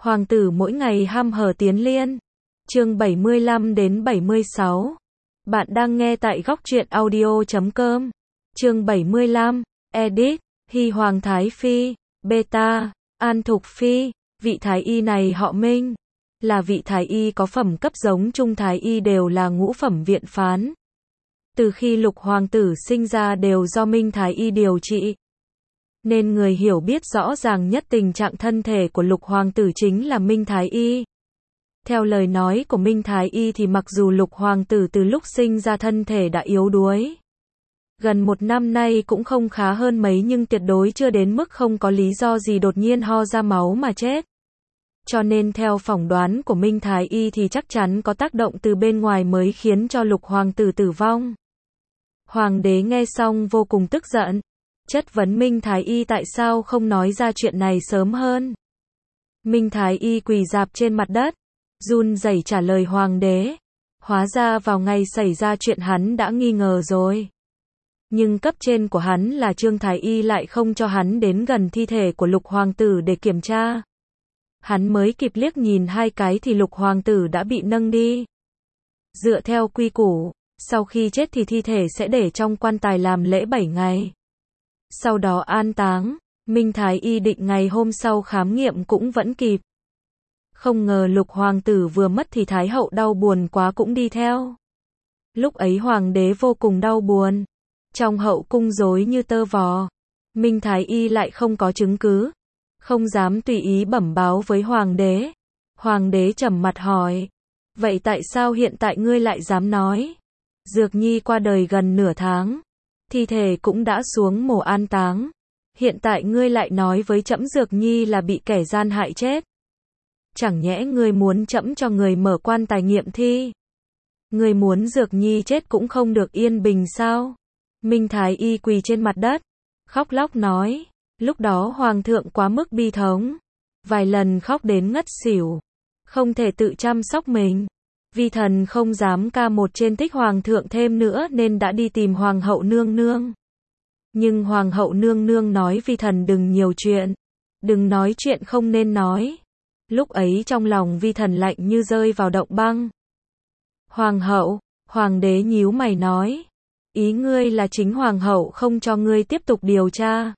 Hoàng tử mỗi ngày ham hở tiến liên. Chương 75 đến 76. Bạn đang nghe tại góc truyện audio.com. Chương 75. Edit. Hy Hoàng Thái Phi. Beta. An Thục Phi. Vị thái y này họ Minh. Là vị thái y có phẩm cấp giống Trung thái y, đều là ngũ phẩm viện phán. Từ khi Lục hoàng tử sinh ra đều do Minh thái y điều trị, nên người hiểu biết rõ ràng nhất tình trạng thân thể của Lục hoàng tử chính là Minh thái y. Theo lời nói của Minh thái y thì mặc dù Lục hoàng tử từ lúc sinh ra thân thể đã yếu đuối, gần một năm nay cũng không khá hơn mấy, nhưng tuyệt đối chưa đến mức không có lý do gì đột nhiên ho ra máu mà chết. Cho nên theo phỏng đoán của Minh thái y thì chắc chắn có tác động từ bên ngoài mới khiến cho Lục hoàng tử tử vong. Hoàng đế nghe xong vô cùng tức giận, chất vấn Minh thái y tại sao không nói ra chuyện này sớm hơn. Minh thái y quỳ rạp trên mặt đất, run rẩy trả lời hoàng đế, hóa ra vào ngày xảy ra chuyện hắn đã nghi ngờ rồi. Nhưng cấp trên của hắn là Trương thái y lại không cho hắn đến gần thi thể của Lục hoàng tử để kiểm tra. Hắn mới kịp liếc nhìn hai cái thì Lục hoàng tử đã bị nâng đi. Dựa theo quy củ, sau khi chết thì thi thể sẽ để trong quan tài làm lễ 7 ngày. Sau đó an táng. Minh thái y định ngày hôm sau khám nghiệm cũng vẫn kịp. Không ngờ Lục hoàng tử vừa mất thì Thái hậu đau buồn quá cũng đi theo. Lúc ấy hoàng đế vô cùng đau buồn. Trong hậu cung rối như tơ vò. Minh thái y lại không có chứng cứ, không dám tùy ý bẩm báo với hoàng đế. Hoàng đế trầm mặt hỏi, vậy tại sao hiện tại ngươi lại dám nói? Dược Nhi qua đời gần nửa tháng, thi thể cũng đã xuống mồ an táng. Hiện tại ngươi lại nói với trẫm Dược Nhi là bị kẻ gian hại chết. Chẳng nhẽ ngươi muốn trẫm cho người mở quan tài nghiệm thi? Ngươi muốn Dược Nhi chết cũng không được yên bình sao? Minh thái y quỳ trên mặt đất, khóc lóc nói, lúc đó hoàng thượng quá mức bi thống, vài lần khóc đến ngất xỉu, không thể tự chăm sóc mình. Vi thần không dám ca một trên tích hoàng thượng thêm nữa nên đã đi tìm hoàng hậu nương nương. Nhưng hoàng hậu nương nương nói vi thần đừng nhiều chuyện, đừng nói chuyện không nên nói. Lúc ấy trong lòng vi thần lạnh như rơi vào động băng. Hoàng hậu, hoàng đế nhíu mày nói, ý ngươi là chính hoàng hậu không cho ngươi tiếp tục điều tra?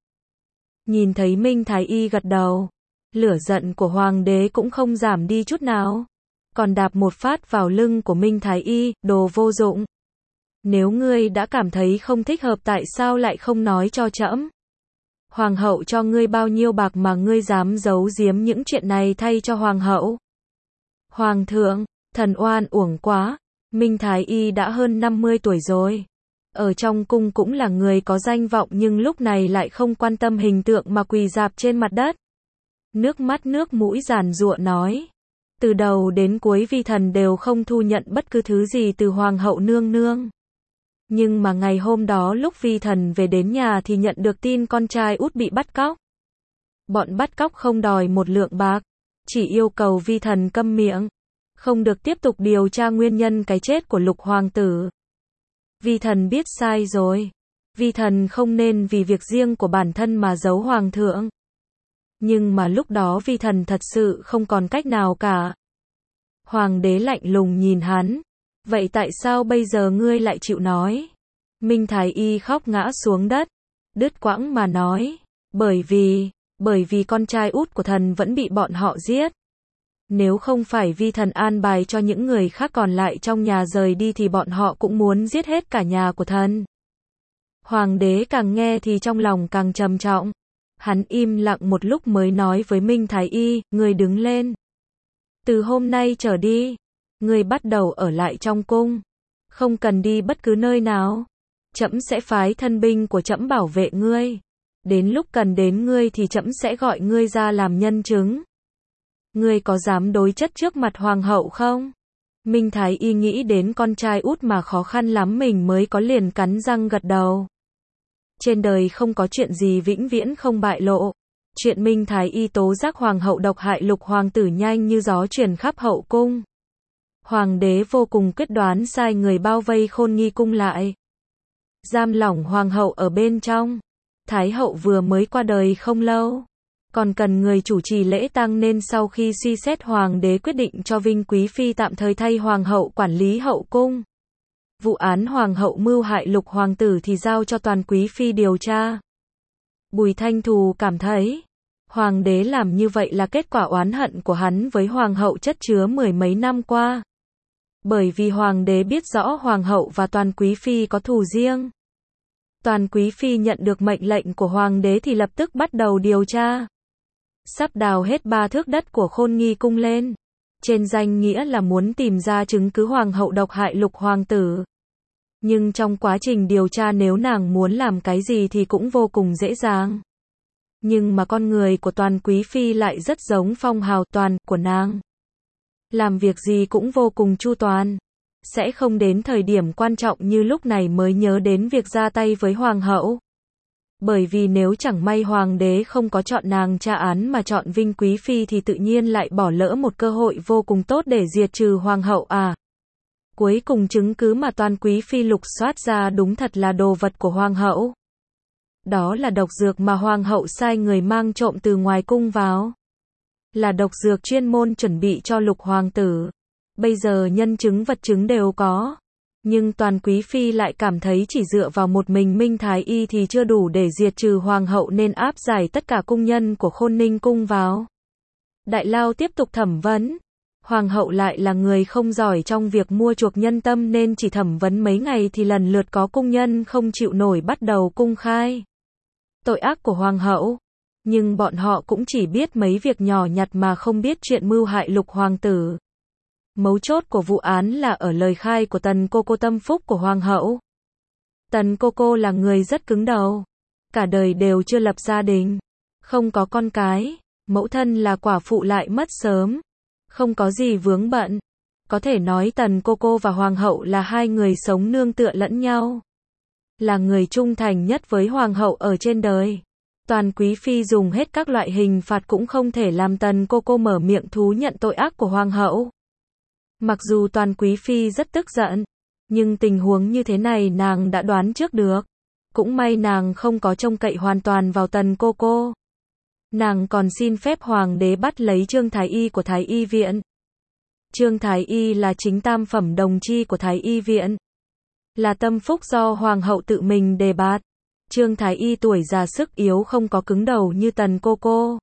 Nhìn thấy Minh thái y gật đầu, lửa giận của hoàng đế cũng không giảm đi chút nào, còn đạp một phát vào lưng của Minh thái y, đồ vô dụng. Nếu ngươi đã cảm thấy không thích hợp tại sao lại không nói cho trẫm? Hoàng hậu cho ngươi bao nhiêu bạc mà ngươi dám giấu giếm những chuyện này thay cho hoàng hậu? Hoàng thượng, thần oan uổng quá. Minh thái y đã hơn 50 tuổi rồi, ở trong cung cũng là người có danh vọng, nhưng lúc này lại không quan tâm hình tượng mà quỳ rạp trên mặt đất. Nước mắt nước mũi giàn giụa nói, từ đầu đến cuối vi thần đều không thu nhận bất cứ thứ gì từ hoàng hậu nương nương. Nhưng mà ngày hôm đó lúc vi thần về đến nhà thì nhận được tin con trai út bị bắt cóc. Bọn bắt cóc không đòi một lượng bạc, chỉ yêu cầu vi thần câm miệng, không được tiếp tục điều tra nguyên nhân cái chết của Lục hoàng tử. Vi thần biết sai rồi. Vi thần không nên vì việc riêng của bản thân mà giấu hoàng thượng. Nhưng mà lúc đó vi thần thật sự không còn cách nào cả. Hoàng đế lạnh lùng nhìn hắn. Vậy tại sao bây giờ ngươi lại chịu nói? Minh thái y khóc ngã xuống đất, đứt quãng mà nói, bởi vì con trai út của thần vẫn bị bọn họ giết. Nếu không phải vi thần an bài cho những người khác còn lại trong nhà rời đi thì bọn họ cũng muốn giết hết cả nhà của thần. Hoàng đế càng nghe thì trong lòng càng trầm trọng. Hắn im lặng một lúc mới nói với Minh thái y, ngươi đứng lên. Từ hôm nay trở đi, ngươi bắt đầu ở lại trong cung, không cần đi bất cứ nơi nào. Trẫm sẽ phái thân binh của trẫm bảo vệ ngươi. Đến lúc cần đến ngươi thì trẫm sẽ gọi ngươi ra làm nhân chứng. Ngươi có dám đối chất trước mặt hoàng hậu không? Minh thái y nghĩ đến con trai út mà khó khăn lắm mình mới có, liền cắn răng gật đầu. Trên đời không có chuyện gì vĩnh viễn không bại lộ. Chuyện Minh thái y tố giác hoàng hậu độc hại Lục hoàng tử nhanh như gió truyền khắp hậu cung. Hoàng đế vô cùng quyết đoán sai người bao vây Khôn Nghi cung lại, giam lỏng hoàng hậu ở bên trong. Thái hậu vừa mới qua đời không lâu, còn cần người chủ trì lễ tang nên sau khi suy xét hoàng đế quyết định cho Vinh Quý Phi tạm thời thay hoàng hậu quản lý hậu cung. Vụ án hoàng hậu mưu hại Lục hoàng tử thì giao cho Toàn Quý Phi điều tra. Bùi Thanh Thù cảm thấy, hoàng đế làm như vậy là kết quả oán hận của hắn với hoàng hậu chất chứa mười mấy năm qua. Bởi vì hoàng đế biết rõ hoàng hậu và Toàn Quý Phi có thù riêng. Toàn Quý Phi nhận được mệnh lệnh của hoàng đế thì lập tức bắt đầu điều tra. Sắp đào hết 3 thước đất của Khôn Nghi cung lên. Trên danh nghĩa là muốn tìm ra chứng cứ hoàng hậu độc hại Lục hoàng tử. Nhưng trong quá trình điều tra nếu nàng muốn làm cái gì thì cũng vô cùng dễ dàng. Nhưng mà con người của Toàn Quý Phi lại rất giống phong hào Toàn của nàng. Làm việc gì cũng vô cùng chu toàn. Sẽ không đến thời điểm quan trọng như lúc này mới nhớ đến việc ra tay với hoàng hậu. Bởi vì nếu chẳng may hoàng đế không có chọn nàng tra án mà chọn Vinh Quý Phi thì tự nhiên lại bỏ lỡ một cơ hội vô cùng tốt để diệt trừ hoàng hậu à. Cuối cùng chứng cứ mà Toàn Quý Phi lục soát ra đúng thật là đồ vật của hoàng hậu. Đó là độc dược mà hoàng hậu sai người mang trộm từ ngoài cung vào. Là độc dược chuyên môn chuẩn bị cho Lục hoàng tử. Bây giờ nhân chứng vật chứng đều có. Nhưng Toàn Quý Phi lại cảm thấy chỉ dựa vào một mình Minh Thái Y thì chưa đủ để diệt trừ hoàng hậu nên áp giải tất cả cung nhân của Khôn Ninh cung vào. Đại lao tiếp tục thẩm vấn. Hoàng hậu lại là người không giỏi trong việc mua chuộc nhân tâm nên chỉ thẩm vấn mấy ngày thì lần lượt có cung nhân không chịu nổi bắt đầu cung khai tội ác của hoàng hậu. Nhưng bọn họ cũng chỉ biết mấy việc nhỏ nhặt mà không biết chuyện mưu hại Lục hoàng tử. Mấu chốt của vụ án là ở lời khai của Tần cô cô tâm phúc của hoàng hậu. Tần cô cô là người rất cứng đầu. Cả đời đều chưa lập gia đình. Không có con cái. Mẫu thân là quả phụ lại mất sớm. Không có gì vướng bận. Có thể nói Tần cô cô và hoàng hậu là hai người sống nương tựa lẫn nhau. Là người trung thành nhất với hoàng hậu ở trên đời. Toàn Quý Phi dùng hết các loại hình phạt cũng không thể làm Tần cô cô mở miệng thú nhận tội ác của hoàng hậu. Mặc dù Toàn Quý Phi rất tức giận, nhưng tình huống như thế này nàng đã đoán trước được. Cũng may nàng không có trông cậy hoàn toàn vào Tần cô cô. Nàng còn xin phép hoàng đế bắt lấy Trương Thái Y của Thái Y viện. Trương Thái Y là chính tam phẩm đồng chi của Thái Y viện. Là tâm phúc do hoàng hậu tự mình đề bạt. Trương Thái Y tuổi già sức yếu không có cứng đầu như Tần cô cô.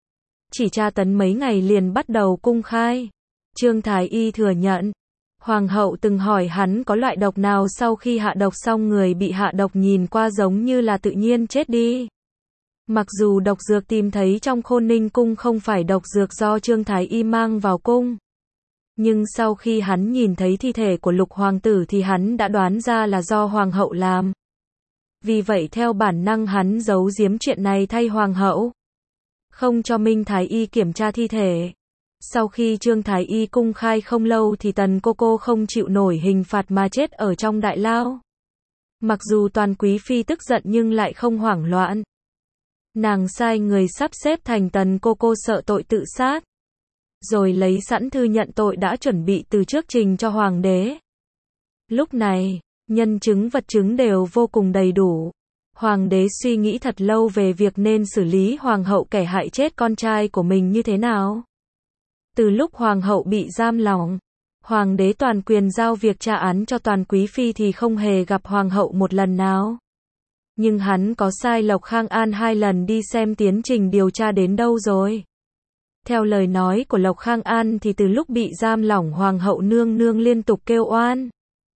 Chỉ tra tấn mấy ngày liền bắt đầu cung khai. Trương Thái Y thừa nhận. Hoàng hậu từng hỏi hắn có loại độc nào sau khi hạ độc xong người bị hạ độc nhìn qua giống như là tự nhiên chết đi. Mặc dù độc dược tìm thấy trong Khôn Ninh cung không phải độc dược do Trương Thái Y mang vào cung. Nhưng sau khi hắn nhìn thấy thi thể của Lục hoàng tử thì hắn đã đoán ra là do hoàng hậu làm. Vì vậy theo bản năng hắn giấu giếm chuyện này thay hoàng hậu. Không cho Minh Thái Y kiểm tra thi thể. Sau khi Trương Thái Y cung khai không lâu thì Tần cô cô không chịu nổi hình phạt mà chết ở trong đại lao. Mặc dù Toàn Quý Phi tức giận nhưng lại không hoảng loạn. Nàng sai người sắp xếp thành Tần cô cô sợ tội tự sát. Rồi lấy sẵn thư nhận tội đã chuẩn bị từ trước trình cho hoàng đế. Lúc này, nhân chứng vật chứng đều vô cùng đầy đủ. Hoàng đế suy nghĩ thật lâu về việc nên xử lý hoàng hậu kẻ hại chết con trai của mình như thế nào. Từ lúc hoàng hậu bị giam lỏng, hoàng đế toàn quyền giao việc tra án cho Toàn Quý Phi thì không hề gặp hoàng hậu một lần nào. Nhưng hắn có sai Lộc Khang An 2 lần đi xem tiến trình điều tra đến đâu rồi. Theo lời nói của Lộc Khang An thì từ lúc bị giam lỏng hoàng hậu nương nương liên tục kêu oan.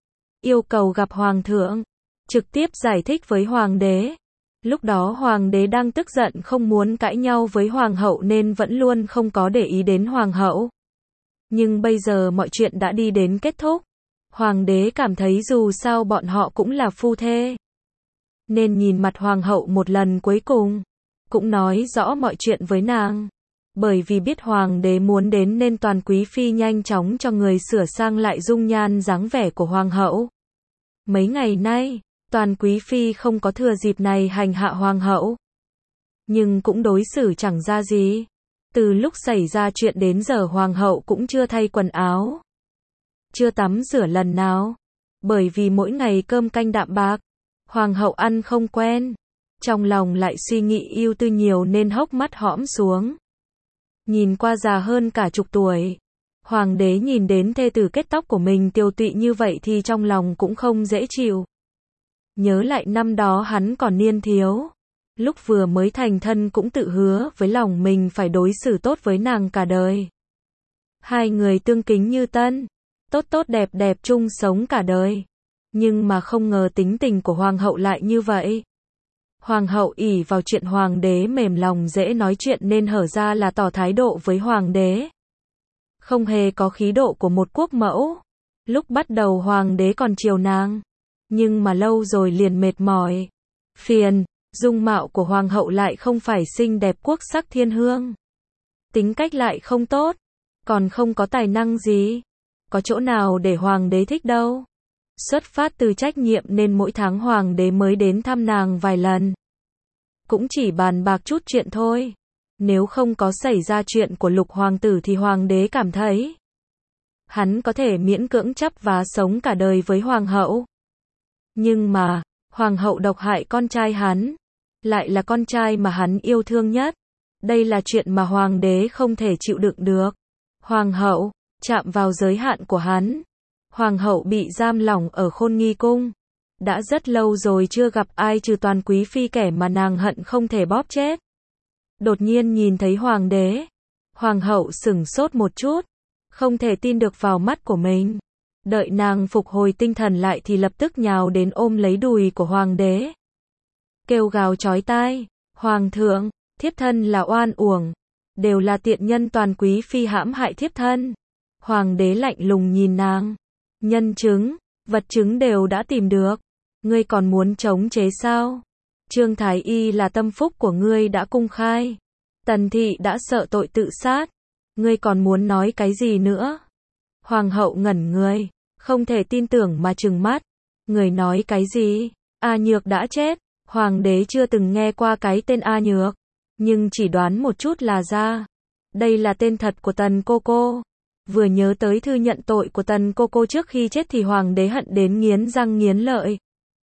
Yêu cầu gặp hoàng thượng, trực tiếp giải thích với hoàng đế. Lúc đó hoàng đế đang tức giận không muốn cãi nhau với hoàng hậu nên vẫn luôn không có để ý đến hoàng hậu. Nhưng bây giờ mọi chuyện đã đi đến kết thúc. Hoàng đế cảm thấy dù sao bọn họ cũng là phu thê. Nên nhìn mặt hoàng hậu một lần cuối cùng. Cũng nói rõ mọi chuyện với nàng. Bởi vì biết hoàng đế muốn đến nên Toàn Quý Phi nhanh chóng cho người sửa sang lại dung nhan dáng vẻ của hoàng hậu. Mấy ngày nay, Toàn Quý Phi không có thừa dịp này hành hạ hoàng hậu. Nhưng cũng đối xử chẳng ra gì. Từ lúc xảy ra chuyện đến giờ hoàng hậu cũng chưa thay quần áo. Chưa tắm rửa lần nào. Bởi vì mỗi ngày cơm canh đạm bạc. Hoàng hậu ăn không quen. trong lòng lại suy nghĩ ưu tư nhiều nên hốc mắt hõm xuống. Nhìn qua già hơn cả chục tuổi. Hoàng đế nhìn đến thê tử kết tóc của mình tiều tụy như vậy thì trong lòng cũng không dễ chịu. Nhớ lại năm đó hắn còn niên thiếu. Lúc vừa mới thành thân cũng tự hứa với lòng mình phải đối xử tốt với nàng cả đời. Hai người tương kính như tân. Tốt tốt đẹp đẹp chung sống cả đời. Nhưng mà không ngờ tính tình của hoàng hậu lại như vậy. Hoàng hậu ỷ vào chuyện hoàng đế mềm lòng dễ nói chuyện nên hở ra là tỏ thái độ với hoàng đế. Không hề có khí độ của một quốc mẫu. Lúc bắt đầu hoàng đế còn chiều nàng. Nhưng mà lâu rồi liền mệt mỏi. Phiền, dung mạo của hoàng hậu lại không phải xinh đẹp quốc sắc thiên hương. Tính cách lại không tốt. Còn không có tài năng gì. Có chỗ nào để hoàng đế thích đâu. Xuất phát từ trách nhiệm nên mỗi tháng hoàng đế mới đến thăm nàng vài lần. Cũng chỉ bàn bạc chút chuyện thôi. Nếu không có xảy ra chuyện của lục hoàng tử thì hoàng đế cảm thấy hắn có thể miễn cưỡng chấp vá sống cả đời với hoàng hậu. Nhưng mà, hoàng hậu độc hại con trai hắn. Lại là con trai mà hắn yêu thương nhất. Đây là chuyện mà hoàng đế không thể chịu đựng được. Hoàng hậu, chạm vào giới hạn của hắn. Hoàng hậu bị giam lỏng ở Khôn Nghi cung. Đã rất lâu rồi chưa gặp ai trừ Toàn quý phi kẻ mà nàng hận không thể bóp chết. Đột nhiên nhìn thấy hoàng đế. Hoàng hậu sửng sốt một chút. Không thể tin được vào mắt của mình. Đợi nàng phục hồi tinh thần lại thì lập tức nhào đến ôm lấy đùi của hoàng đế. Kêu gào chói tai. Hoàng thượng, thiếp thân là oan uổng. Đều là tiện nhân Toàn quý phi hãm hại thiếp thân. Hoàng đế lạnh lùng nhìn nàng. Nhân chứng, vật chứng đều đã tìm được. Ngươi còn muốn chống chế sao? Trương Thái Y là tâm phúc của ngươi đã cung khai. Tần thị đã sợ tội tự sát. Ngươi còn muốn nói cái gì nữa? Hoàng hậu ngẩn người, không thể tin tưởng mà trừng mắt. Người nói cái gì? A Nhược đã chết. Hoàng đế chưa từng nghe qua cái tên A Nhược. Nhưng chỉ đoán một chút là ra. Đây là tên thật của Tần cô cô. Vừa nhớ tới thư nhận tội của Tần cô cô trước khi chết thì hoàng đế hận đến nghiến răng nghiến lợi.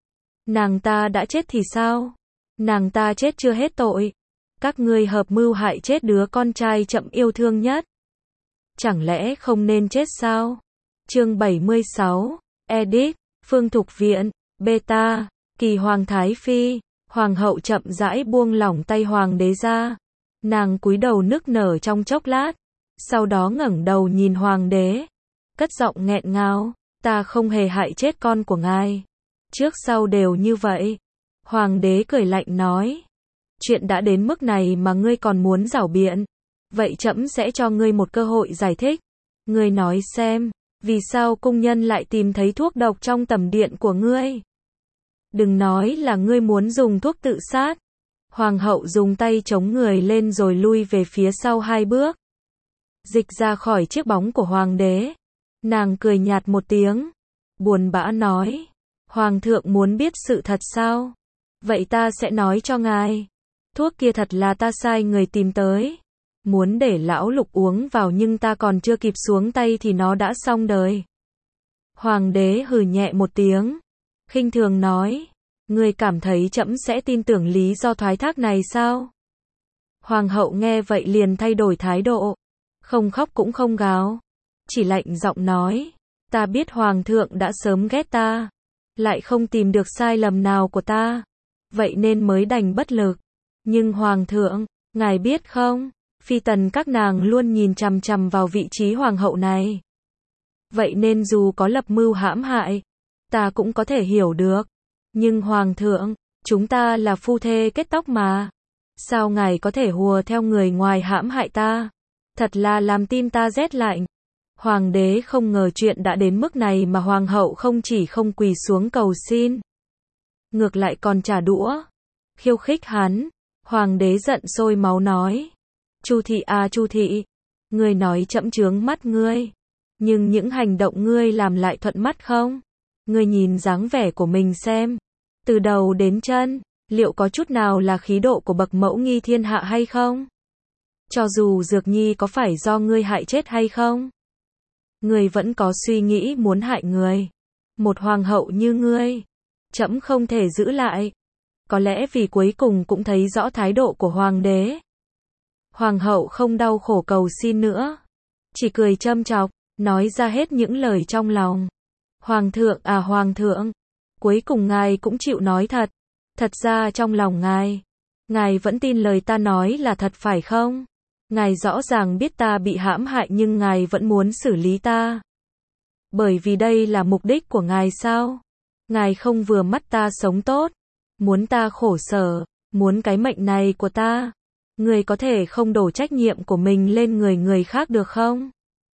Nàng ta đã chết thì sao? Nàng ta chết chưa hết tội. Các ngươi hợp mưu hại chết đứa con trai chậm yêu thương nhất. Chẳng lẽ không nên chết sao? Chương 76, Edit, Phương Thục Viện, Beta, Kỳ Hoàng Thái Phi. Hoàng hậu chậm rãi buông lỏng tay hoàng đế ra. Nàng cúi đầu nức nở trong chốc lát. Sau đó ngẩng đầu nhìn hoàng đế. Cất giọng nghẹn ngào. Ta không hề hại chết con của ngài. Trước sau đều như vậy. Hoàng đế cười lạnh nói. Chuyện đã đến mức này mà ngươi còn muốn giảo biện. Vậy trẫm sẽ cho ngươi một cơ hội giải thích. Ngươi nói xem, vì sao cung nhân lại tìm thấy thuốc độc trong tẩm điện của ngươi? Đừng nói là ngươi muốn dùng thuốc tự sát. Hoàng hậu dùng tay chống người lên rồi lui về phía sau 2 bước. Dịch ra khỏi chiếc bóng của hoàng đế. Nàng cười nhạt một tiếng. Buồn bã nói. Hoàng thượng muốn biết sự thật sao? Vậy ta sẽ nói cho ngài. Thuốc kia thật là ta sai người tìm tới. Muốn để lão Lục uống vào nhưng ta còn chưa kịp xuống tay thì nó đã xong đời. Hoàng đế hừ nhẹ một tiếng. Khinh thường nói. Ngươi cảm thấy trẫm sẽ tin tưởng lý do thoái thác này sao? Hoàng hậu nghe vậy liền thay đổi thái độ. Không khóc cũng không gào. Chỉ lạnh giọng nói. Ta biết hoàng thượng đã sớm ghét ta. Lại không tìm được sai lầm nào của ta. Vậy nên mới đành bất lực. Nhưng hoàng thượng, ngài biết không? Phi tần các nàng luôn nhìn chằm chằm vào vị trí hoàng hậu này. Vậy nên dù có lập mưu hãm hại, ta cũng có thể hiểu được. Nhưng hoàng thượng, chúng ta là phu thê kết tóc mà. Sao ngài có thể hùa theo người ngoài hãm hại ta? Thật là làm tim ta rét lạnh. Hoàng đế không ngờ chuyện đã đến mức này mà hoàng hậu không chỉ không quỳ xuống cầu xin. Ngược lại còn trả đũa. Khiêu khích hắn. Hoàng đế giận sôi máu nói. Chu thị à Chu thị. Ngươi nói trẫm chướng mắt ngươi. Nhưng những hành động ngươi làm lại thuận mắt không? Ngươi nhìn dáng vẻ của mình xem. Từ đầu đến chân, liệu có chút nào là khí độ của bậc mẫu nghi thiên hạ hay không? Cho dù Dược Nhi có phải do ngươi hại chết hay không? Ngươi vẫn có suy nghĩ muốn hại người. Một hoàng hậu như ngươi, trẫm không thể giữ lại. Có lẽ vì cuối cùng cũng thấy rõ thái độ của hoàng đế. Hoàng hậu không đau khổ cầu xin nữa, chỉ cười châm chọc, nói ra hết những lời trong lòng. Hoàng thượng à hoàng thượng, cuối cùng ngài cũng chịu nói thật. Thật ra trong lòng ngài vẫn tin lời ta nói là thật phải không? Ngài rõ ràng biết ta bị hãm hại nhưng ngài vẫn muốn xử lý ta. Bởi vì đây là mục đích của ngài sao? Ngài không vừa mắt ta sống tốt, muốn ta khổ sở, muốn cái mệnh này của ta. Người có thể không đổ trách nhiệm của mình lên người khác được không?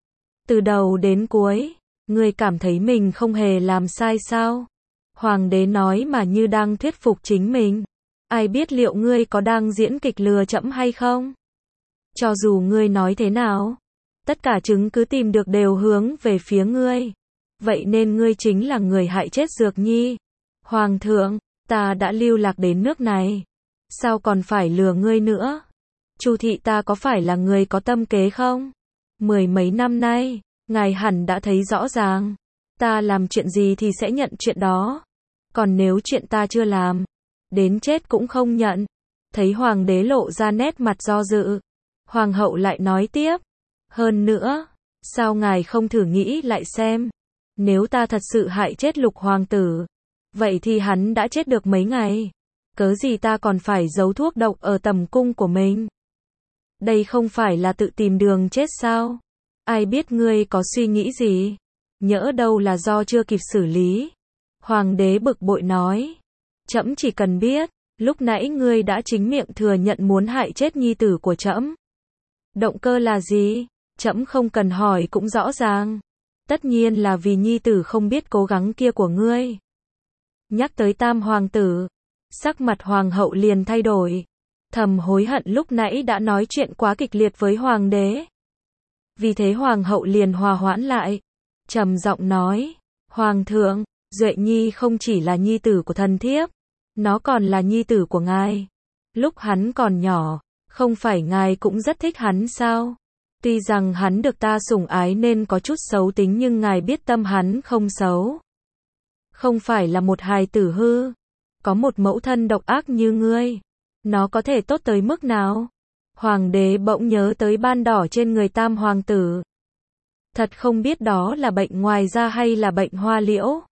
Từ đầu đến cuối, người cảm thấy mình không hề làm sai sao? Hoàng đế nói mà như đang thuyết phục chính mình. Ai biết liệu ngươi có đang diễn kịch lừa trẫm hay không? Cho dù ngươi nói thế nào, tất cả chứng cứ tìm được đều hướng về phía ngươi. Vậy nên ngươi chính là người hại chết Dược Nhi. Hoàng thượng, ta đã lưu lạc đến nước này, sao còn phải lừa ngươi nữa? Chu thị ta có phải là người có tâm kế không? Mười mấy năm nay, ngài hẳn đã thấy rõ ràng, ta làm chuyện gì thì sẽ nhận chuyện đó. Còn nếu chuyện ta chưa làm, đến chết cũng không nhận. Thấy hoàng đế lộ ra nét mặt do dự, hoàng hậu lại nói tiếp. Hơn nữa, sao ngài không thử nghĩ lại xem, nếu ta thật sự hại chết Lục hoàng tử, vậy thì hắn đã chết được mấy ngày. Cớ gì ta còn phải giấu thuốc độc ở tầm cung của mình? Đây không phải là tự tìm đường chết sao? Ai biết ngươi có suy nghĩ gì? Nhỡ đâu là do chưa kịp xử lý. Hoàng đế bực bội nói. Trẫm chỉ cần biết, lúc nãy ngươi đã chính miệng thừa nhận muốn hại chết nhi tử của trẫm. Động cơ là gì? Trẫm không cần hỏi cũng rõ ràng. Tất nhiên là vì nhi tử không biết cố gắng kia của ngươi. Nhắc tới Tam hoàng tử, sắc mặt hoàng hậu liền thay đổi. Thầm hối hận lúc nãy đã nói chuyện quá kịch liệt với hoàng đế. Vì thế hoàng hậu liền hòa hoãn lại, trầm giọng nói, hoàng thượng, Duệ Nhi không chỉ là nhi tử của thần thiếp, nó còn là nhi tử của ngài. Lúc hắn còn nhỏ, không phải ngài cũng rất thích hắn sao? Tuy rằng hắn được ta sủng ái nên có chút xấu tính nhưng ngài biết tâm hắn không xấu. Không phải là một hài tử hư, có một mẫu thân độc ác như ngươi, nó có thể tốt tới mức nào? Hoàng đế bỗng nhớ tới ban đỏ trên người Tam hoàng tử. Thật không biết đó là bệnh ngoài da hay là bệnh hoa liễu.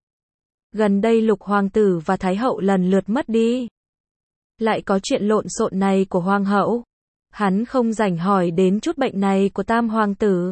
Gần đây Lục hoàng tử và Thái hậu lần lượt mất đi. Lại có chuyện lộn xộn này của hoàng hậu. Hắn không rảnh hỏi đến chút bệnh này của Tam hoàng tử.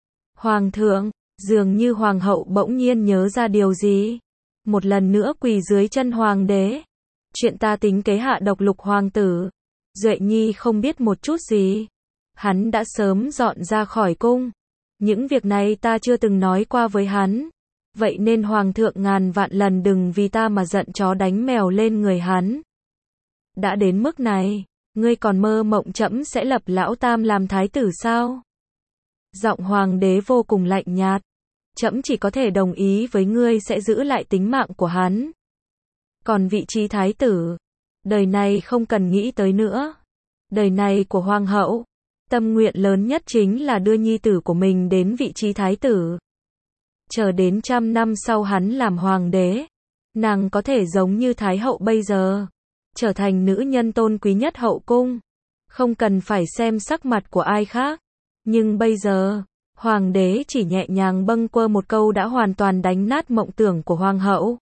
Hoàng thượng, dường như hoàng hậu bỗng nhiên nhớ ra điều gì. Một lần nữa quỳ dưới chân hoàng đế. Chuyện ta tính kế hạ độc Lục hoàng tử, Duệ Nhi không biết một chút gì. Hắn đã sớm dọn ra khỏi cung. Những việc này ta chưa từng nói qua với hắn. Vậy nên hoàng thượng ngàn vạn lần đừng vì ta mà giận chó đánh mèo lên người hắn. Đã đến mức này, ngươi còn mơ mộng trẫm sẽ lập lão Tam làm thái tử sao? Giọng hoàng đế vô cùng lạnh nhạt. Trẫm chỉ có thể đồng ý với ngươi sẽ giữ lại tính mạng của hắn. Còn vị trí thái tử, đời này không cần nghĩ tới nữa. Đời này của hoàng hậu, tâm nguyện lớn nhất chính là đưa nhi tử của mình đến vị trí thái tử. Chờ đến 100 năm sau hắn làm hoàng đế, nàng có thể giống như thái hậu bây giờ, trở thành nữ nhân tôn quý nhất hậu cung, không cần phải xem sắc mặt của ai khác. Nhưng bây giờ, hoàng đế chỉ nhẹ nhàng bâng quơ một câu đã hoàn toàn đánh nát mộng tưởng của hoàng hậu.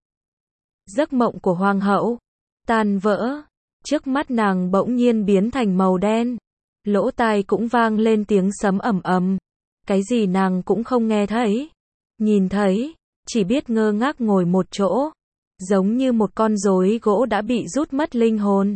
Giấc mộng của hoàng hậu tan vỡ, trước mắt nàng bỗng nhiên biến thành màu đen, lỗ tai cũng vang lên tiếng sấm ầm ầm. Cái gì nàng cũng không nghe thấy, nhìn thấy, chỉ biết ngơ ngác ngồi một chỗ, giống như một con rối gỗ đã bị rút mất linh hồn.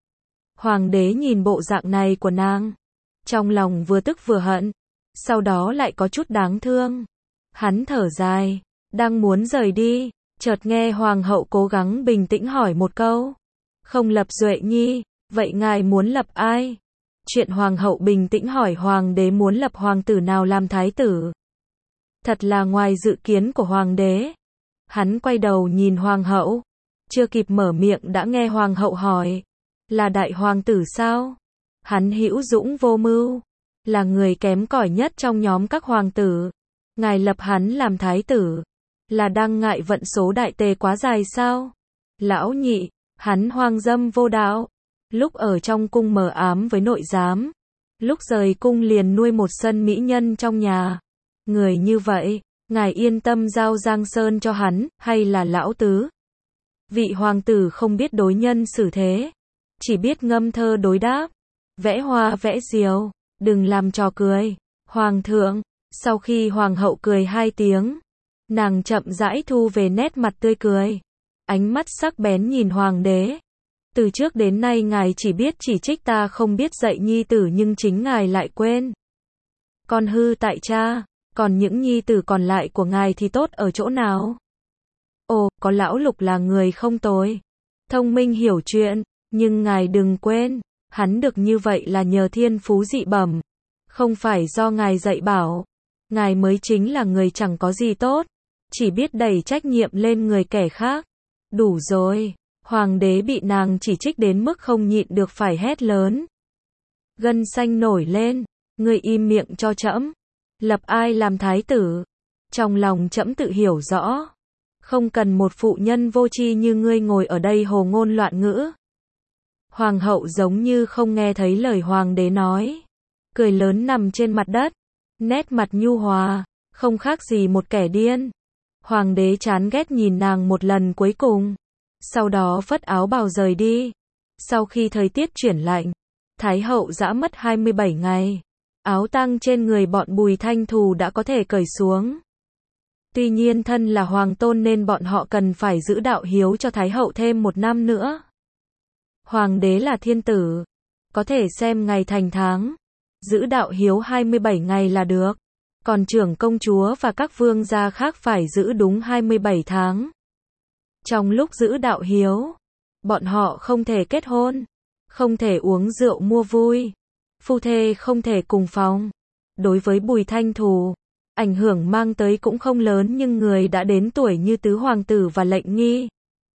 Hoàng đế nhìn bộ dạng này của nàng, trong lòng vừa tức vừa hận, sau đó lại có chút đáng thương. Hắn thở dài, đang muốn rời đi, chợt nghe hoàng hậu cố gắng bình tĩnh hỏi một câu. Không lập Duệ Nhi, vậy ngài muốn lập ai? Chuyện hoàng hậu bình tĩnh hỏi hoàng đế muốn lập hoàng tử nào làm thái tử. Thật là ngoài dự kiến của hoàng đế. Hắn quay đầu nhìn hoàng hậu, chưa kịp mở miệng đã nghe hoàng hậu hỏi, là đại hoàng tử sao? Hắn hữu dũng vô mưu, là người kém cỏi nhất trong nhóm các hoàng tử. Ngài lập hắn làm thái tử, là đang ngại vận số đại tề quá dài sao? Lão nhị, Hắn hoang dâm vô đạo. Lúc ở trong cung mờ ám với nội giám. Lúc rời cung liền nuôi một sân mỹ nhân trong nhà. Người như vậy, ngài yên tâm giao Giang Sơn cho hắn, hay là lão tứ? Vị hoàng tử không biết đối nhân xử thế. Chỉ biết ngâm thơ đối đáp. Vẽ hoa vẽ diều. Đừng làm trò cười. Hoàng thượng. Sau khi hoàng hậu cười 2 tiếng. Nàng chậm rãi thu về nét mặt tươi cười. Ánh mắt sắc bén nhìn hoàng đế. Từ trước đến nay ngài chỉ biết chỉ trích ta không biết dạy nhi tử nhưng chính ngài lại quên. Con hư tại cha, còn những nhi tử còn lại của ngài thì tốt ở chỗ nào? Ồ, có lão Lục là người không tồi. Thông minh hiểu chuyện, nhưng ngài đừng quên, hắn được như vậy là nhờ thiên phú dị bẩm. Không phải do ngài dạy bảo. Ngài mới chính là người chẳng có gì tốt. Chỉ biết đẩy trách nhiệm lên người kẻ khác. Đủ rồi. Hoàng đế bị nàng chỉ trích đến mức không nhịn được phải hét lớn. Gân xanh nổi lên. Ngươi im miệng cho trẫm. Lập ai làm thái tử? Trong lòng trẫm tự hiểu rõ. Không cần một phụ nhân vô tri như ngươi ngồi ở đây hồ ngôn loạn ngữ. Hoàng hậu giống như không nghe thấy lời hoàng đế nói. Cười lớn nằm trên mặt đất. Nét mặt nhu hòa. Không khác gì một kẻ điên. Hoàng đế chán ghét nhìn nàng một lần cuối cùng. Sau đó phất áo bào rời đi. Sau khi thời tiết chuyển lạnh, Thái hậu dã mất 27 ngày. Áo tang trên người bọn Bùi Thanh Thù đã có thể cởi xuống. Tuy nhiên thân là hoàng tôn nên bọn họ cần phải giữ đạo hiếu cho Thái hậu thêm 1 năm nữa. Hoàng đế là thiên tử. Có thể xem ngày thành tháng. Giữ đạo hiếu 27 ngày là được. Còn trưởng công chúa và các vương gia khác phải giữ đúng 27 tháng. Trong lúc giữ đạo hiếu, bọn họ không thể kết hôn, không thể uống rượu mua vui, phu thê không thể cùng phòng. Đối với Bùi Thanh Thù, ảnh hưởng mang tới cũng không lớn nhưng người đã đến tuổi như tứ hoàng tử và lệnh nghi.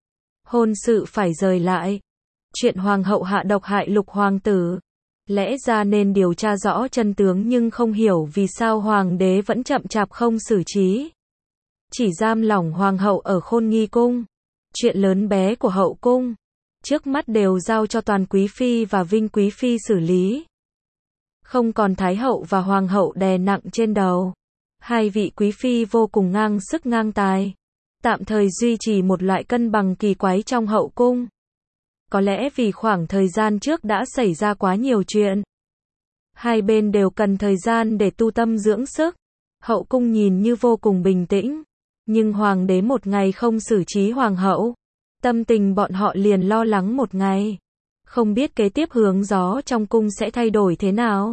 Hôn sự phải rời lại. Chuyện hoàng hậu hạ độc hại Lục hoàng tử. Lẽ ra nên điều tra rõ chân tướng nhưng không hiểu vì sao hoàng đế vẫn chậm chạp không xử trí. Chỉ giam lỏng hoàng hậu ở Khôn Nghi cung. Chuyện lớn bé của hậu cung, trước mắt đều giao cho Toàn quý phi và Vinh quý phi xử lý. Không còn Thái hậu và hoàng hậu đè nặng trên đầu. 2 vị quý phi vô cùng ngang sức ngang tài. Tạm thời duy trì một loại cân bằng kỳ quái trong hậu cung. Có lẽ vì khoảng thời gian trước đã xảy ra quá nhiều chuyện. Hai bên đều cần thời gian để tu tâm dưỡng sức. Hậu cung nhìn như vô cùng bình tĩnh. Nhưng hoàng đế một ngày không xử trí hoàng hậu. Tâm tình bọn họ liền lo lắng một ngày. Không biết kế tiếp hướng gió trong cung sẽ thay đổi thế nào.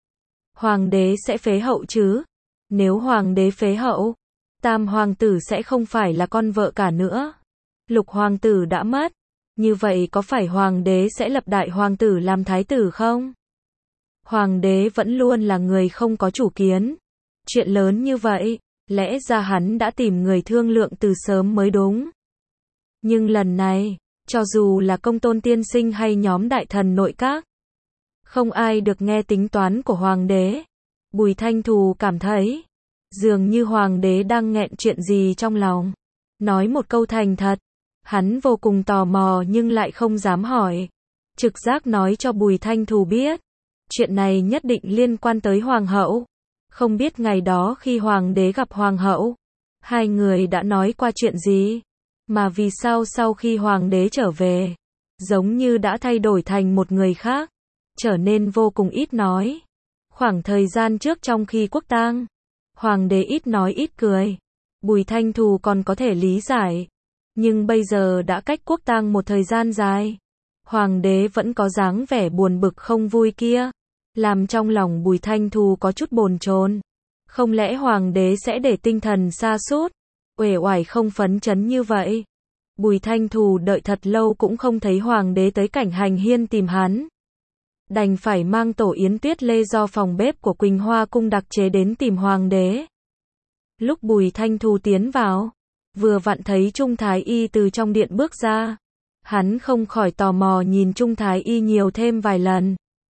Hoàng đế sẽ phế hậu chứ? Nếu hoàng đế phế hậu, Tam hoàng tử sẽ không phải là con vợ cả nữa. Lục hoàng tử đã mất. Như vậy có phải hoàng đế sẽ lập đại hoàng tử làm thái tử không? Hoàng đế vẫn luôn là người không có chủ kiến. Chuyện lớn như vậy, lẽ ra hắn đã tìm người thương lượng từ sớm mới đúng. Nhưng lần này, cho dù là Công Tôn tiên sinh hay nhóm đại thần nội các, không ai được nghe tính toán của hoàng đế. Bùi Thanh Thù cảm thấy, dường như hoàng đế đang nghẹn chuyện gì trong lòng. Nói một câu thành thật, hắn vô cùng tò mò nhưng lại không dám hỏi. Trực giác nói cho Bùi Thanh Thù biết, chuyện này nhất định liên quan tới hoàng hậu. Không biết ngày đó khi hoàng đế gặp hoàng hậu, 2 người đã nói qua chuyện gì, mà vì sao sau khi hoàng đế trở về, giống như đã thay đổi thành một người khác, trở nên vô cùng ít nói. Khoảng thời gian trước trong khi quốc tang, hoàng đế ít nói ít cười. Bùi Thanh Thù còn có thể lý giải. Nhưng bây giờ đã cách quốc tang một thời gian dài, hoàng đế vẫn có dáng vẻ buồn bực không vui kia, làm trong lòng Bùi Thanh Thù có chút bồn chồn. Không lẽ hoàng đế sẽ để tinh thần sa sút, uể oải không phấn chấn như vậy? Bùi Thanh Thù đợi thật lâu cũng không thấy hoàng đế tới Cảnh Hành Hiên tìm hắn. Đành phải mang tổ yến tuyết lê do phòng bếp của Quỳnh Hoa cung đặc chế đến tìm hoàng đế. Lúc Bùi Thanh Thù tiến vào, vừa vặn thấy Trung Thái Y từ trong điện bước ra. Hắn không khỏi tò mò nhìn Trung Thái Y nhiều thêm vài lần.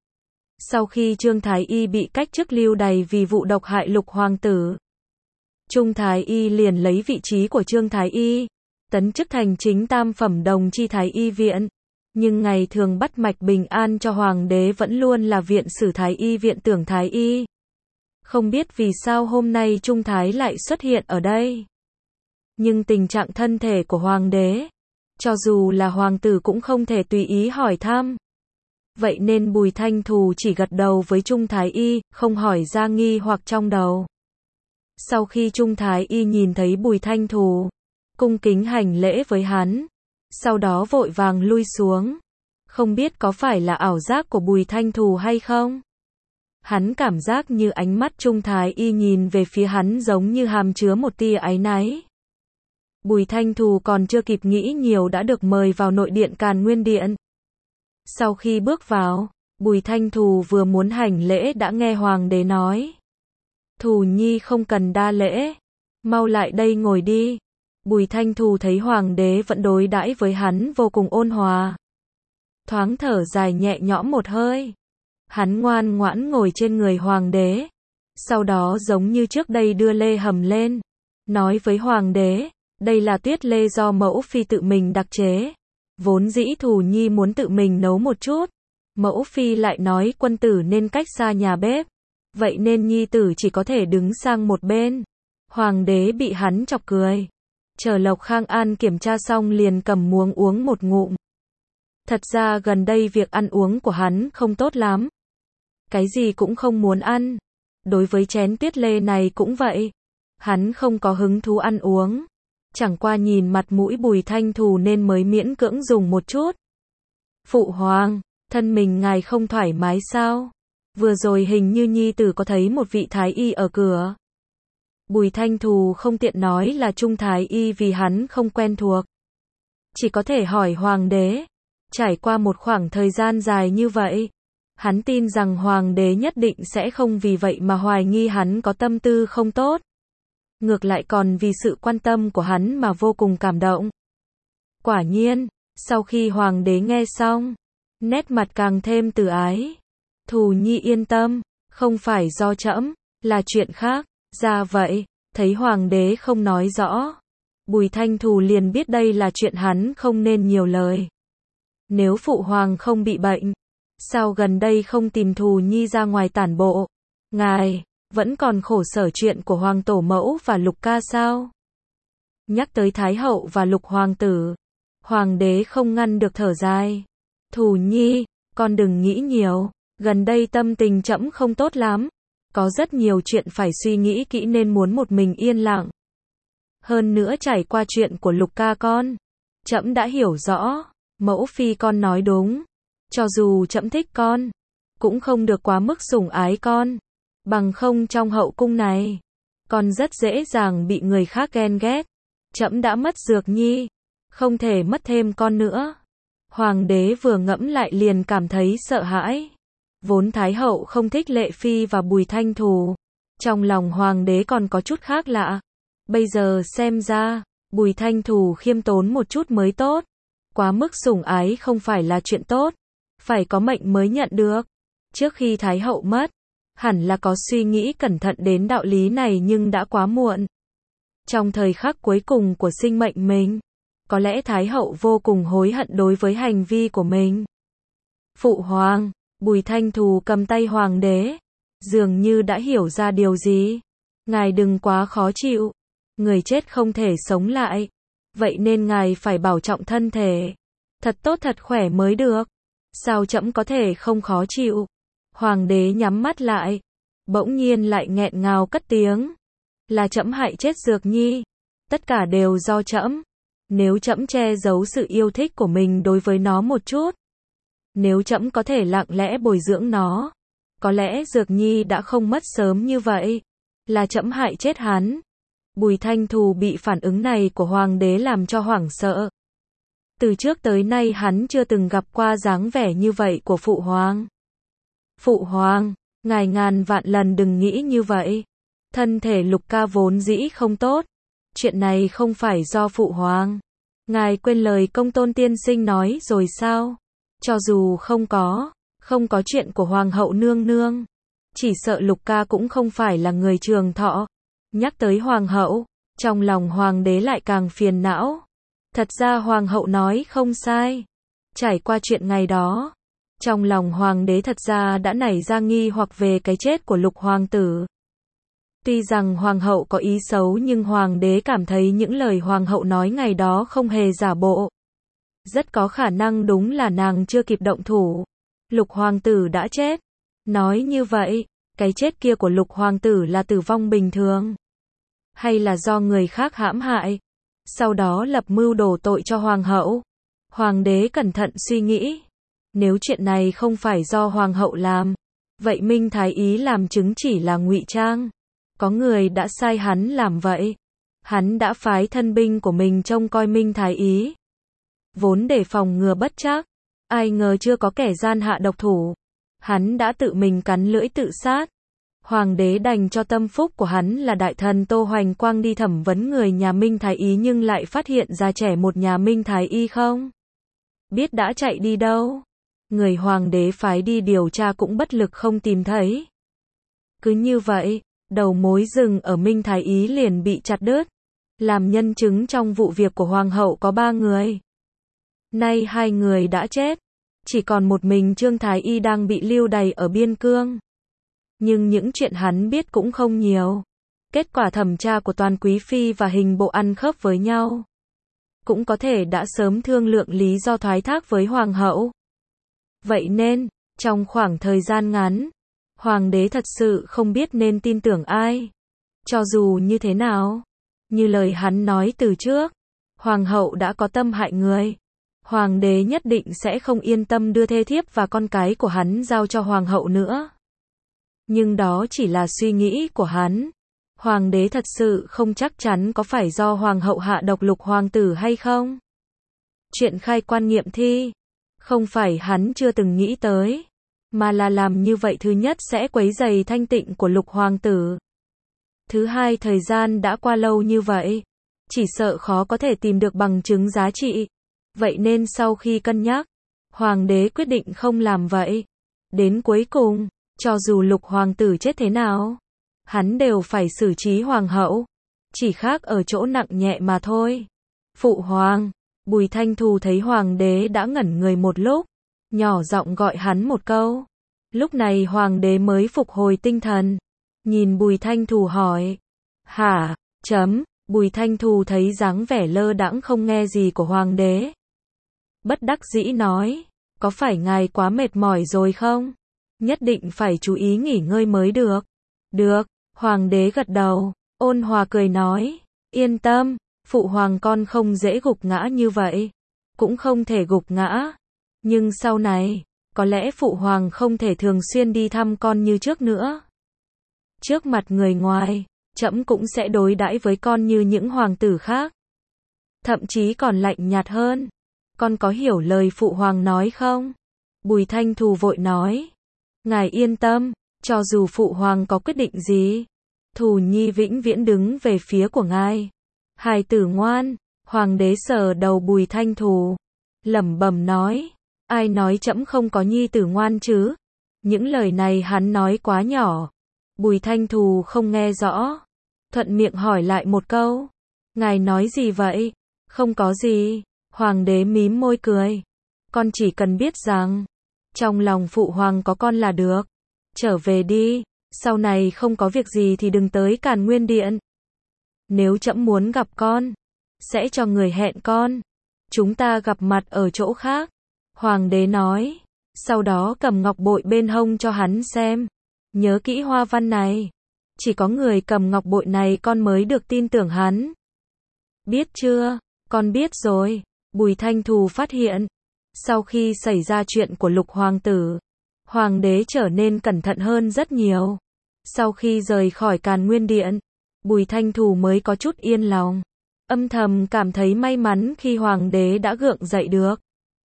Sau khi Trương Thái Y bị cách chức lưu đày vì vụ độc hại Lục hoàng tử, Trung Thái Y liền lấy vị trí của Trương Thái Y, tấn chức thành chính tam phẩm đồng chi thái y viện. Nhưng ngày thường bắt mạch bình an cho hoàng đế vẫn luôn là viện sử thái y viện tưởng thái y. Không biết vì sao hôm nay Trung Thái lại xuất hiện ở đây. Nhưng tình trạng thân thể của hoàng đế, cho dù là hoàng tử cũng không thể tùy ý hỏi thăm. Vậy nên Bùi Thanh Thù chỉ gật đầu với Trung Thái y, không hỏi ra nghi hoặc trong đầu. Sau khi Trung Thái y nhìn thấy Bùi Thanh Thù, cung kính hành lễ với hắn, sau đó vội vàng lui xuống. Không biết có phải là ảo giác của Bùi Thanh Thù hay không? Hắn cảm giác như ánh mắt Trung Thái y nhìn về phía hắn giống như hàm chứa một tia áy náy. Bùi Thanh Thù còn chưa kịp nghĩ nhiều đã được mời vào nội điện Càn Nguyên Điện. Sau khi bước vào, Bùi Thanh Thù vừa muốn hành lễ đã nghe hoàng đế nói. Thù nhi không cần đa lễ, mau lại đây ngồi đi. Bùi Thanh Thù thấy hoàng đế vẫn đối đãi với hắn vô cùng ôn hòa. Thoáng thở dài nhẹ nhõm một hơi. Hắn ngoan ngoãn ngồi trên người hoàng đế. Sau đó giống như trước đây đưa lê hầm lên. Nói với hoàng đế, đây là tuyết lê do mẫu phi tự mình đặc chế. Vốn dĩ Thù nhi muốn tự mình nấu một chút. Mẫu phi lại nói quân tử nên cách xa nhà bếp. Vậy nên nhi tử chỉ có thể đứng sang một bên. Hoàng đế bị hắn chọc cười. Chờ Lộc Khang An kiểm tra xong liền cầm muỗng uống một ngụm. Thật ra gần đây việc ăn uống của hắn không tốt lắm. Cái gì cũng không muốn ăn. Đối với chén tuyết lê này cũng vậy. Hắn không có hứng thú ăn uống. Chẳng qua nhìn mặt mũi Bùi Thanh Thù nên mới miễn cưỡng dùng một chút. Phụ hoàng, thân mình ngài không thoải mái sao? Vừa rồi hình như nhi tử có thấy một vị thái y ở cửa. Bùi Thanh Thù không tiện nói là Trung Thái y vì hắn không quen thuộc. Chỉ có thể hỏi hoàng đế. Trải qua một khoảng thời gian dài như vậy, hắn tin rằng hoàng đế nhất định sẽ không vì vậy mà hoài nghi hắn có tâm tư không tốt. Ngược lại còn vì sự quan tâm của hắn mà vô cùng cảm động. Quả nhiên, sau khi hoàng đế nghe xong, nét mặt càng thêm từ ái. Thù nhi yên tâm, không phải do trẫm, là chuyện khác. Ra vậy, thấy hoàng đế không nói rõ, Bùi Thanh Thù liền biết đây là chuyện hắn không nên nhiều lời. Nếu phụ hoàng không bị bệnh, sao gần đây không tìm Thù nhi ra ngoài tản bộ? Ngài vẫn còn khổ sở chuyện của hoàng tổ mẫu và Lục ca sao? Nhắc tới Thái hậu và Lục hoàng tử, hoàng đế không ngăn được thở dài. Thù nhi, con đừng nghĩ nhiều, gần đây tâm tình trẫm không tốt lắm. Có rất nhiều chuyện phải suy nghĩ kỹ nên muốn một mình yên lặng. Hơn nữa trải qua chuyện của Lục ca con, trẫm đã hiểu rõ, mẫu phi con nói đúng. Cho dù trẫm thích con, cũng không được quá mức sủng ái con. Bằng không trong hậu cung này, con rất dễ dàng bị người khác ghen ghét. Trẫm đã mất Dược Nhi, không thể mất thêm con nữa. Hoàng đế vừa ngẫm lại liền cảm thấy sợ hãi. Vốn Thái hậu không thích Lệ Phi và Bùi Thanh Thù. Trong lòng hoàng đế còn có chút khác lạ. Bây giờ xem ra, Bùi Thanh Thù khiêm tốn một chút mới tốt. Quá mức sủng ái không phải là chuyện tốt. Phải có mệnh mới nhận được. Trước khi Thái hậu mất, hẳn là có suy nghĩ cẩn thận đến đạo lý này nhưng đã quá muộn. Trong thời khắc cuối cùng của sinh mệnh mình, có lẽ Thái hậu vô cùng hối hận đối với hành vi của mình. Phụ hoàng, Bùi Thanh Thù cầm tay hoàng đế, dường như đã hiểu ra điều gì. Ngài đừng quá khó chịu, người chết không thể sống lại, vậy nên ngài phải bảo trọng thân thể, thật tốt thật khỏe mới được. Sao trẫm có thể không khó chịu? Hoàng đế nhắm mắt lại, bỗng nhiên lại nghẹn ngào cất tiếng. Là trẫm hại chết Dược Nhi, tất cả đều do trẫm. Nếu trẫm che giấu sự yêu thích của mình đối với nó một chút, nếu trẫm có thể lặng lẽ bồi dưỡng nó, có lẽ Dược Nhi đã không mất sớm như vậy. Là trẫm hại chết hắn. Bùi Thanh Thù bị phản ứng này của hoàng đế làm cho hoảng sợ. Từ trước tới nay hắn chưa từng gặp qua dáng vẻ như vậy của phụ hoàng. Phụ hoàng, ngài ngàn vạn lần đừng nghĩ như vậy. Thân thể Lục ca vốn dĩ không tốt. Chuyện này không phải do phụ hoàng. Ngài quên lời Công Tôn tiên sinh nói rồi sao? Cho dù không có chuyện của hoàng hậu nương nương, chỉ sợ Lục ca cũng không phải là người trường thọ. Nhắc tới hoàng hậu, trong lòng hoàng đế lại càng phiền não. Thật ra hoàng hậu nói không sai. Trải qua chuyện ngày đó, trong lòng hoàng đế thật ra đã nảy ra nghi hoặc về cái chết của lục hoàng tử. Tuy rằng hoàng hậu có ý xấu nhưng hoàng đế cảm thấy những lời hoàng hậu nói ngày đó không hề giả bộ. Rất có khả năng đúng là nàng chưa kịp động thủ. Lục hoàng tử đã chết. Nói như vậy, cái chết kia của lục hoàng tử là tử vong bình thường. Hay là do người khác hãm hại. Sau đó lập mưu đổ tội cho hoàng hậu. Hoàng đế cẩn thận suy nghĩ. Nếu chuyện này không phải do hoàng hậu làm, vậy Minh Thái Y làm chứng chỉ là ngụy trang. Có người đã sai hắn làm vậy. Hắn đã phái thân binh của mình trông coi Minh Thái Y. Vốn để phòng ngừa bất trắc, ai ngờ chưa có kẻ gian hạ độc thủ. Hắn đã tự mình cắn lưỡi tự sát. Hoàng đế đành cho tâm phúc của hắn là đại thần Tô Hoành Quang đi thẩm vấn người nhà Minh Thái Y nhưng lại phát hiện ra trẻ một nhà Minh Thái Y không biết đã chạy đi đâu. Người hoàng đế phái đi điều tra cũng bất lực không tìm thấy. Cứ như vậy, đầu mối rừng ở Minh Thái Y liền bị chặt đứt. Làm nhân chứng trong vụ việc của hoàng hậu có 3 người. Nay 2 người đã chết. Chỉ còn một mình Trương Thái Y đang bị lưu đày ở biên cương. Nhưng những chuyện hắn biết cũng không nhiều. Kết quả thẩm tra của Toàn Quý Phi và hình bộ ăn khớp với nhau. Cũng có thể đã sớm thương lượng lý do thoái thác với hoàng hậu. Vậy nên, trong khoảng thời gian ngắn, hoàng đế thật sự không biết nên tin tưởng ai. Cho dù như thế nào, như lời hắn nói từ trước, hoàng hậu đã có tâm hại người. Hoàng đế nhất định sẽ không yên tâm đưa thê thiếp và con cái của hắn giao cho hoàng hậu nữa. Nhưng đó chỉ là suy nghĩ của hắn. Hoàng đế thật sự không chắc chắn có phải do hoàng hậu hạ độc lục hoàng tử hay không. Chuyện khai quan nghiệm thi, không phải hắn chưa từng nghĩ tới, mà là làm như vậy thứ nhất sẽ quấy rầy thanh tịnh của lục hoàng tử. Thứ hai thời gian đã qua lâu như vậy, chỉ sợ khó có thể tìm được bằng chứng giá trị. Vậy nên sau khi cân nhắc, hoàng đế quyết định không làm vậy. Đến cuối cùng, cho dù lục hoàng tử chết thế nào, hắn đều phải xử trí hoàng hậu. Chỉ khác ở chỗ nặng nhẹ mà thôi. Phụ hoàng, Bùi Thanh Thù thấy hoàng đế đã ngẩn người một lúc, nhỏ giọng gọi hắn một câu. Lúc này hoàng đế mới phục hồi tinh thần. Nhìn Bùi Thanh Thù hỏi. Hả? Bùi Thanh Thù thấy dáng vẻ lơ đãng không nghe gì của hoàng đế. Bất đắc dĩ nói. Có phải ngài quá mệt mỏi rồi không? Nhất định phải chú ý nghỉ ngơi mới được. Được, hoàng đế gật đầu, ôn hòa cười nói. Yên tâm, phụ hoàng con không dễ gục ngã như vậy. Cũng không thể gục ngã. Nhưng sau này, có lẽ phụ hoàng không thể thường xuyên đi thăm con như trước nữa. Trước mặt người ngoài, trẫm cũng sẽ đối đãi với con như những hoàng tử khác. Thậm chí còn lạnh nhạt hơn. Con có hiểu lời phụ hoàng nói không? Bùi Thanh Thù vội nói. Ngài yên tâm, cho dù phụ hoàng có quyết định gì, Thù Nhi vĩnh viễn đứng về phía của ngài. Hài tử ngoan, hoàng đế sờ đầu Bùi Thanh Thù, lẩm bẩm nói. Ai nói trẫm không có nhi tử ngoan chứ? Những lời này hắn nói quá nhỏ. Bùi Thanh Thù không nghe rõ. Thuận miệng hỏi lại một câu. Ngài nói gì vậy? Không có gì. Hoàng đế mím môi cười. Con chỉ cần biết rằng, trong lòng phụ hoàng có con là được. Trở về đi, sau này không có việc gì thì đừng tới Càn Nguyên Điện. Nếu trẫm muốn gặp con, sẽ cho người hẹn con. Chúng ta gặp mặt ở chỗ khác. Hoàng đế nói. Sau đó cầm ngọc bội bên hông cho hắn xem. Nhớ kỹ hoa văn này. Chỉ có người cầm ngọc bội này con mới được tin tưởng hắn. Biết chưa? Con biết rồi. Bùi Thanh Thù phát hiện. Sau khi xảy ra chuyện của lục hoàng tử, hoàng đế trở nên cẩn thận hơn rất nhiều. Sau khi rời khỏi Càn Nguyên Điện, Bùi Thanh Thù mới có chút yên lòng. Âm thầm cảm thấy may mắn khi hoàng đế đã gượng dậy được.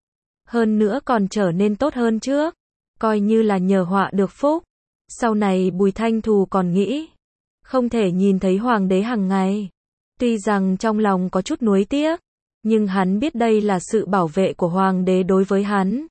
Hơn nữa còn trở nên tốt hơn trước. Coi như là nhờ họa được phúc. Sau này Bùi Thanh Thù còn nghĩ, không thể nhìn thấy hoàng đế hàng ngày. Tuy rằng trong lòng có chút nuối tiếc, nhưng hắn biết đây là sự bảo vệ của hoàng đế đối với hắn.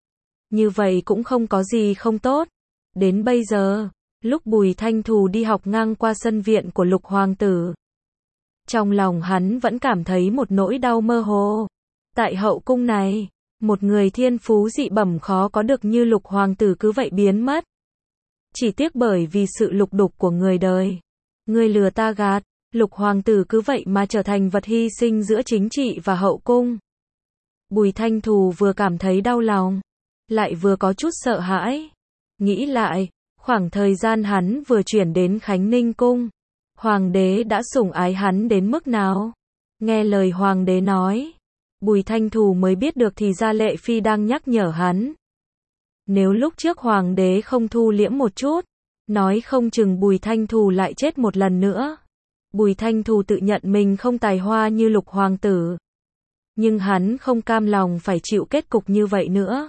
Như vậy cũng không có gì không tốt. Đến bây giờ, lúc Bùi Thanh Thù đi học ngang qua sân viện của lục hoàng tử, Trong lòng hắn vẫn cảm thấy một nỗi đau mơ hồ. Tại hậu cung này, một người thiên phú dị bẩm khó có được như Lục hoàng tử cứ vậy biến mất. Chỉ tiếc bởi vì sự lục đục của người đời. Người lừa ta gạt, Lục hoàng tử cứ vậy mà trở thành vật hy sinh giữa chính trị và hậu cung. Bùi Thanh Thù vừa cảm thấy đau lòng, lại vừa có chút sợ hãi. Nghĩ lại, khoảng thời gian hắn vừa chuyển đến Khánh Ninh cung, hoàng đế đã sủng ái hắn đến mức nào. Nghe lời hoàng đế nói, Bùi Thanh Thù mới biết được thì ra Lệ Phi đang nhắc nhở hắn. Nếu lúc trước hoàng đế không thu liễm một chút, nói không chừng Bùi Thanh Thù lại chết một lần nữa. Bùi Thanh Thù tự nhận mình không tài hoa như Lục hoàng tử, nhưng hắn không cam lòng phải chịu kết cục như vậy nữa.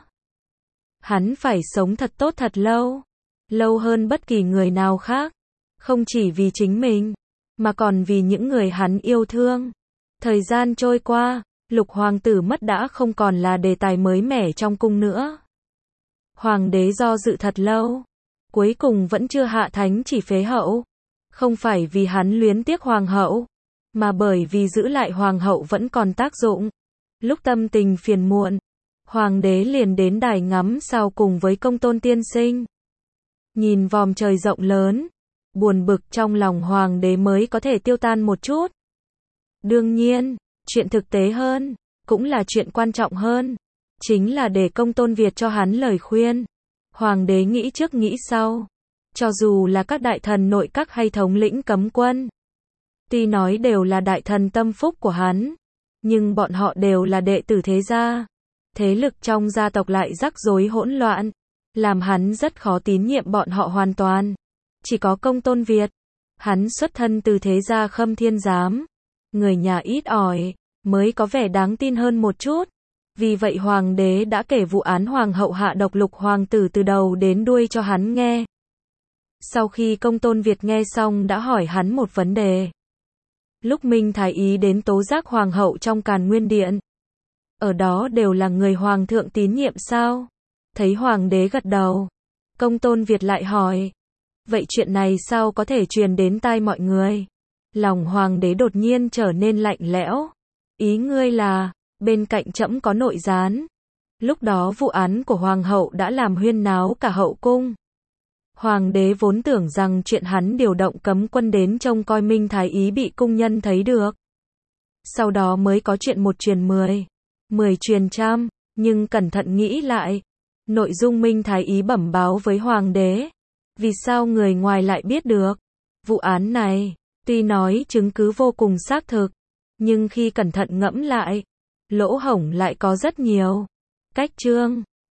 Hắn phải sống thật tốt thật lâu, lâu hơn bất kỳ người nào khác, không chỉ vì chính mình, mà còn vì những người hắn yêu thương. Thời gian trôi qua, Lục hoàng tử mất đã không còn là đề tài mới mẻ trong cung nữa. Hoàng đế do dự thật lâu, cuối cùng vẫn chưa hạ thánh chỉ phế hậu. Không phải vì hắn luyến tiếc hoàng hậu, mà bởi vì giữ lại hoàng hậu vẫn còn tác dụng. Lúc tâm tình phiền muộn, hoàng đế liền đến đài ngắm sao cùng với Công Tôn tiên sinh. Nhìn vòm trời rộng lớn, buồn bực trong lòng hoàng đế mới có thể tiêu tan một chút. Đương nhiên, chuyện thực tế hơn, cũng là chuyện quan trọng hơn, chính là để Công Tôn Việt cho hắn lời khuyên. Hoàng đế nghĩ trước nghĩ sau, cho dù là các đại thần nội các hay thống lĩnh cấm quân, tuy nói đều là đại thần tâm phúc của hắn, nhưng bọn họ đều là đệ tử thế gia. Thế lực trong gia tộc lại rắc rối hỗn loạn, làm hắn rất khó tín nhiệm bọn họ hoàn toàn. Chỉ có Công Tôn Việt, hắn xuất thân từ thế gia Khâm Thiên Giám, người nhà ít ỏi, mới có vẻ đáng tin hơn một chút. Vì vậy hoàng đế đã kể vụ án hoàng hậu hạ độc Lục hoàng tử từ đầu đến đuôi cho hắn nghe. Sau khi Công Tôn Việt nghe xong đã hỏi hắn một vấn đề. Lúc Minh Thái Y đến tố giác hoàng hậu trong Càn Nguyên Điện, ở đó đều là người hoàng thượng tín nhiệm sao? Thấy hoàng đế gật đầu, Công Tôn Việt lại hỏi, vậy chuyện này sao có thể truyền đến tai mọi người? Lòng hoàng đế đột nhiên trở nên lạnh lẽo. Ý ngươi là, bên cạnh trẫm có nội gián. Lúc đó vụ án của hoàng hậu đã làm huyên náo cả hậu cung. Hoàng đế vốn tưởng rằng chuyện hắn điều động cấm quân đến trông coi Minh Thái Y bị cung nhân thấy được. Sau đó mới có chuyện một truyền 10, 10 truyền trăm, nhưng cẩn thận nghĩ lại, nội dung Minh Thái Y bẩm báo với hoàng đế, vì sao người ngoài lại biết được? Vụ án này, tuy nói chứng cứ vô cùng xác thực, nhưng khi cẩn thận ngẫm lại, lỗ hổng lại có rất nhiều. Cách chương